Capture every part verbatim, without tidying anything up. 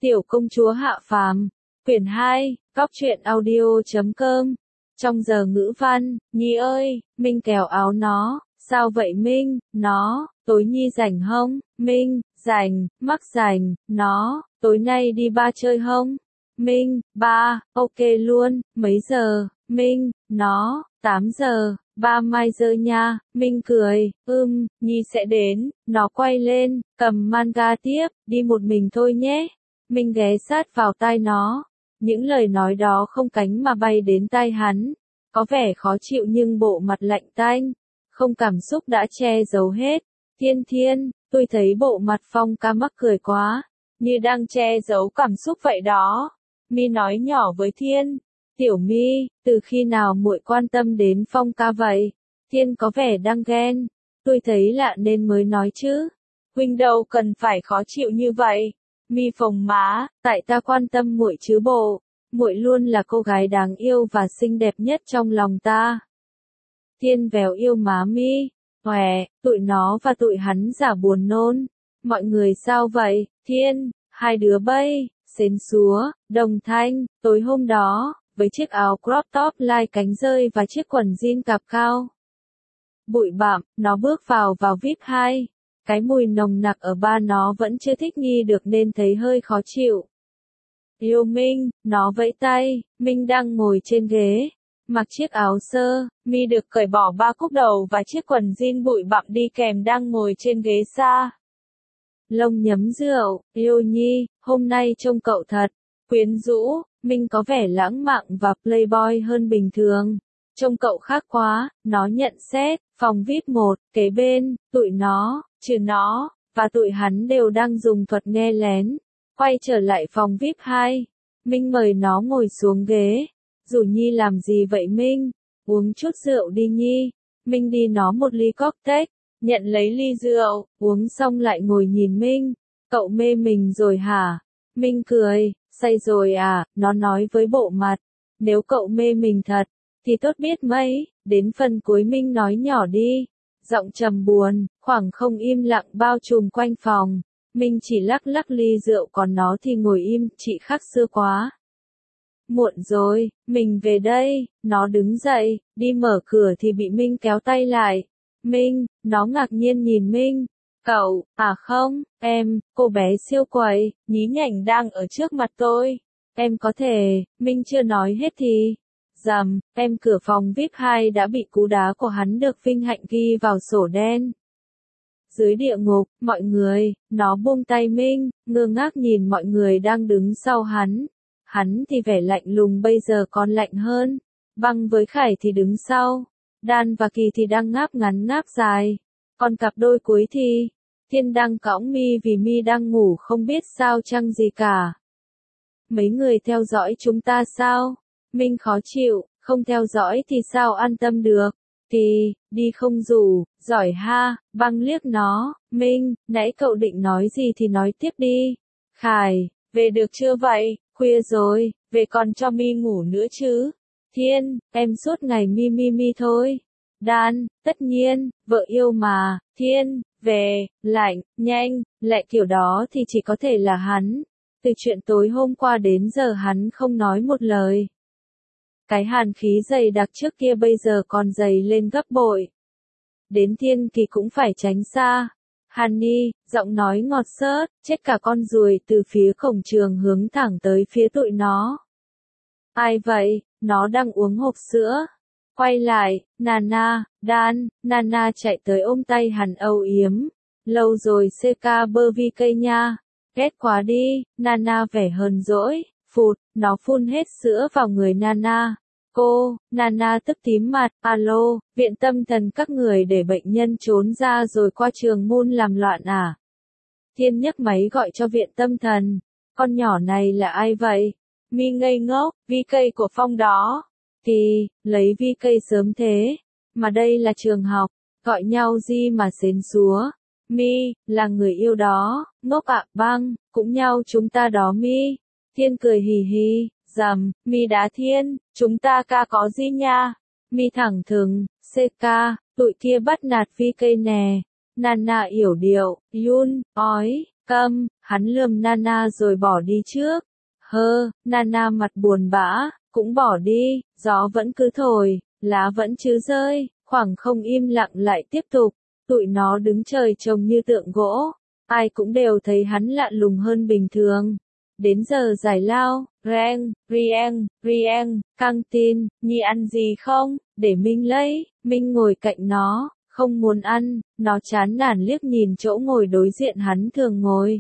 Tiểu công chúa hạ phàm, quyển hai, góc truyện audio chấm com. Trong giờ ngữ văn, Nhi ơi, Minh kéo áo nó, sao vậy Minh, nó, tối Nhi rảnh hông, Minh, rảnh, mắc rảnh, nó, tối nay đi ba chơi hông, Minh, ba, ok luôn, mấy giờ, Minh, nó, tám giờ, ba mai giờ nha, Minh cười, ưm, Nhi sẽ đến, nó quay lên, cầm manga tiếp, đi một mình thôi nhé. Minh ghé sát vào tai nó. Những lời nói đó không cánh mà bay đến tai hắn. Có vẻ khó chịu nhưng bộ mặt lạnh tanh. Không cảm xúc đã che giấu hết. Thiên Thiên, tôi thấy bộ mặt Phong ca mắc cười quá. Như đang che giấu cảm xúc vậy đó. Mi nói nhỏ với Thiên. Tiểu Mi, từ khi nào muội quan tâm đến Phong ca vậy? Thiên có vẻ đang ghen. Tôi thấy lạ nên mới nói chứ. Huynh đâu cần phải khó chịu như vậy. Mi phồng má, tại ta quan tâm muội chứ bộ, muội luôn là cô gái đáng yêu và xinh đẹp nhất trong lòng ta. Thiên véo yêu má Mi, hòe, tụi nó và tụi hắn giả buồn nôn. Mọi người sao vậy, Thiên, hai đứa bay, xến xúa, đồng thanh, tối hôm đó, với chiếc áo crop top lai cánh rơi và chiếc quần jean cạp cao. Bụi bặm, nó bước vào vào vi ai pi hai. Cái mùi nồng nặc ở ba nó vẫn chưa thích nghi được nên thấy hơi khó chịu. Yêu Minh, nó vẫy tay, Minh đang ngồi trên ghế, mặc chiếc áo sơ, Mi được cởi bỏ ba cúc đầu và chiếc quần jean bụi bặm đi kèm đang ngồi trên ghế xa. Lông nhấm rượu, yêu Nhi, hôm nay trông cậu thật quyến rũ, Minh có vẻ lãng mạn và playboy hơn bình thường. Trông cậu khác quá, nó nhận xét, phòng vi ai pi một, kế bên, tụi nó, trừ nó, và tụi hắn đều đang dùng thuật nghe lén. Quay trở lại phòng vi ai pi hai, Minh mời nó ngồi xuống ghế. Rủ Nhi làm gì vậy Minh? Uống chút rượu đi Nhi. Minh đi nó một ly cocktail, nhận lấy ly rượu, uống xong lại ngồi nhìn Minh. Cậu mê mình rồi hả? Minh cười, say rồi à, nó nói với bộ mặt. Nếu cậu mê mình thật, thì tốt biết mấy. Đến phần cuối Minh nói nhỏ đi. Giọng trầm buồn, khoảng không im lặng bao trùm quanh phòng. Minh chỉ lắc lắc ly rượu còn nó thì ngồi im, chị khác xưa quá. Muộn rồi, mình về đây, nó đứng dậy, đi mở cửa thì bị Minh kéo tay lại. Minh, nó ngạc nhiên nhìn Minh. Cậu, à không, em, cô bé siêu quậy, nhí nhảnh đang ở trước mặt tôi. Em có thể, Minh chưa nói hết thì. Dầm, em cửa phòng vi ai pi hai đã bị cú đá của hắn được vinh hạnh ghi vào sổ đen. Dưới địa ngục, mọi người, nó buông tay Minh, ngơ ngác nhìn mọi người đang đứng sau hắn. Hắn thì vẻ lạnh lùng bây giờ còn lạnh hơn. Băng với Khải thì đứng sau. Đan và Kỳ thì đang ngáp ngắn ngáp dài. Còn cặp đôi cuối thì, Thiên đang cõng Mi vì Mi đang ngủ không biết sao chăng gì cả. Mấy người theo dõi chúng ta sao? Minh khó chịu, không theo dõi thì sao an tâm được. Kỳ, đi không rủ, giỏi ha, băng liếc nó. Minh, nãy cậu định nói gì thì nói tiếp đi. Khải, về được chưa vậy, khuya rồi, về còn cho Mi ngủ nữa chứ. Thiên, em suốt ngày mi mi mi thôi. Đan, tất nhiên, vợ yêu mà. Thiên, về, lạnh, nhanh, lại kiểu đó thì chỉ có thể là hắn. Từ chuyện tối hôm qua đến giờ hắn không nói một lời. Cái hàn khí dày đặc trước kia bây giờ còn dày lên gấp bội. Đến Thiên Kỳ cũng phải tránh xa. Honey, giọng nói ngọt xớt, chết cả con ruồi từ phía cổng trường hướng thẳng tới phía tụi nó. Ai vậy? Nó đang uống hộp sữa. Quay lại, Nana, Dan, Nana chạy tới ôm tay hắn âu yếm. Lâu rồi xê ca bơ vi cây nha. Ghét quá đi, Nana vẻ hờn dỗi. Phụt, nó phun hết sữa vào người Nana. Cô, Nana tức tím mặt, alo, viện tâm thần các người để bệnh nhân trốn ra rồi qua trường môn làm loạn à? Thiên nhấc máy gọi cho viện tâm thần. Con nhỏ này là ai vậy? Mi ngây ngốc, vi cây của Phong đó. Kỳ, lấy vi cây sớm thế. Mà đây là trường học, gọi nhau gì mà xến xúa. Mi, là người yêu đó, ngốc ạ, băng, cũng nhau chúng ta đó Mi. Thiên cười hì hì, dầm, Mi đá Thiên, chúng ta ca có gì nha. Mi thẳng thừng, xê ca, tụi kia bắt nạt vi cây nè. Nana yểu điệu, Yun, ói, Câm, hắn lườm Nana rồi bỏ đi trước. Hơ, Nana mặt buồn bã, cũng bỏ đi, gió vẫn cứ thổi, lá vẫn chứ rơi, khoảng không im lặng lại tiếp tục. Tụi nó đứng trời trông như tượng gỗ, ai cũng đều thấy hắn lạ lùng hơn bình thường. Đến giờ giải lao, Reng, Rieng, Rieng, căng tin, Nhi ăn gì không, để Minh lấy, Minh ngồi cạnh nó, không muốn ăn, nó chán nản liếc nhìn chỗ ngồi đối diện hắn thường ngồi.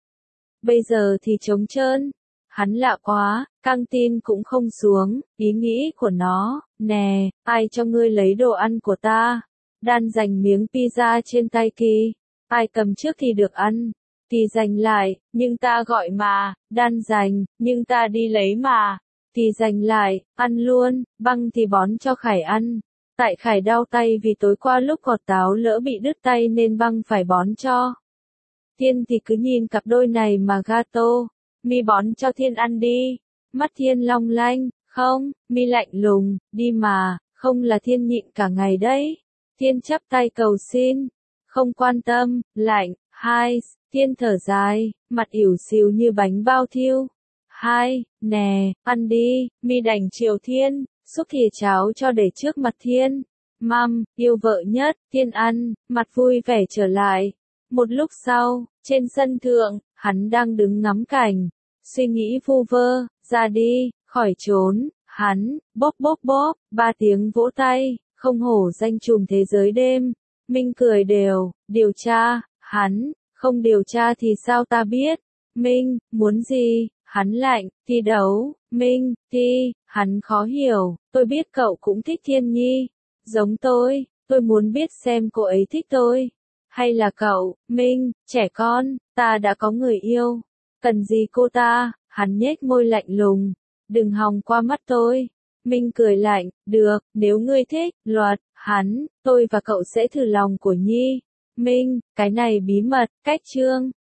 Bây giờ thì trống trơn, hắn lạ quá, căng tin cũng không xuống, ý nghĩ của nó, nè, ai cho ngươi lấy đồ ăn của ta, Đan giành miếng pizza trên tay Kỳ, ai cầm trước thì được ăn. Kỳ giành lại, nhưng ta gọi mà, Đan giành, nhưng ta đi lấy mà. Kỳ giành lại, ăn luôn, băng thì bón cho Khải ăn. Tại Khải đau tay vì tối qua lúc gọt táo lỡ bị đứt tay nên băng phải bón cho. Thiên thì cứ nhìn cặp đôi này mà gato, mi bón cho Thiên ăn đi. Mắt Thiên long lanh, không, mi lạnh lùng, đi mà, không là Thiên nhịn cả ngày đấy. Thiên chắp tay cầu xin, không quan tâm, lạnh, hai, Thiên thở dài, mặt ỉu xìu như bánh bao thiêu. Hai, nè, ăn đi, mi đành chiều Thiên, xúc thìa cháo cho để trước mặt Thiên. Măm, yêu vợ nhất, Thiên ăn, mặt vui vẻ trở lại. Một lúc sau, trên sân thượng, hắn đang đứng ngắm cảnh, suy nghĩ vu vơ, ra đi, khỏi trốn, hắn, bóp bóp bóp, ba tiếng vỗ tay, không hổ danh trùm thế giới đêm. Minh cười đều, điều tra, hắn, không điều tra thì sao ta biết. Minh, muốn gì, hắn lạnh, thi đấu, Minh, thi, hắn khó hiểu, tôi biết cậu cũng thích Thiên Nhi, giống tôi, tôi muốn biết xem cô ấy thích tôi. Hay là cậu, Minh, trẻ con, ta đã có người yêu, cần gì cô ta, hắn nhếch môi lạnh lùng, đừng hòng qua mắt tôi. Minh cười lạnh, được, nếu ngươi thích, luật, hắn, tôi và cậu sẽ thử lòng của Nhi. Minh, cái này bí mật, cách chương.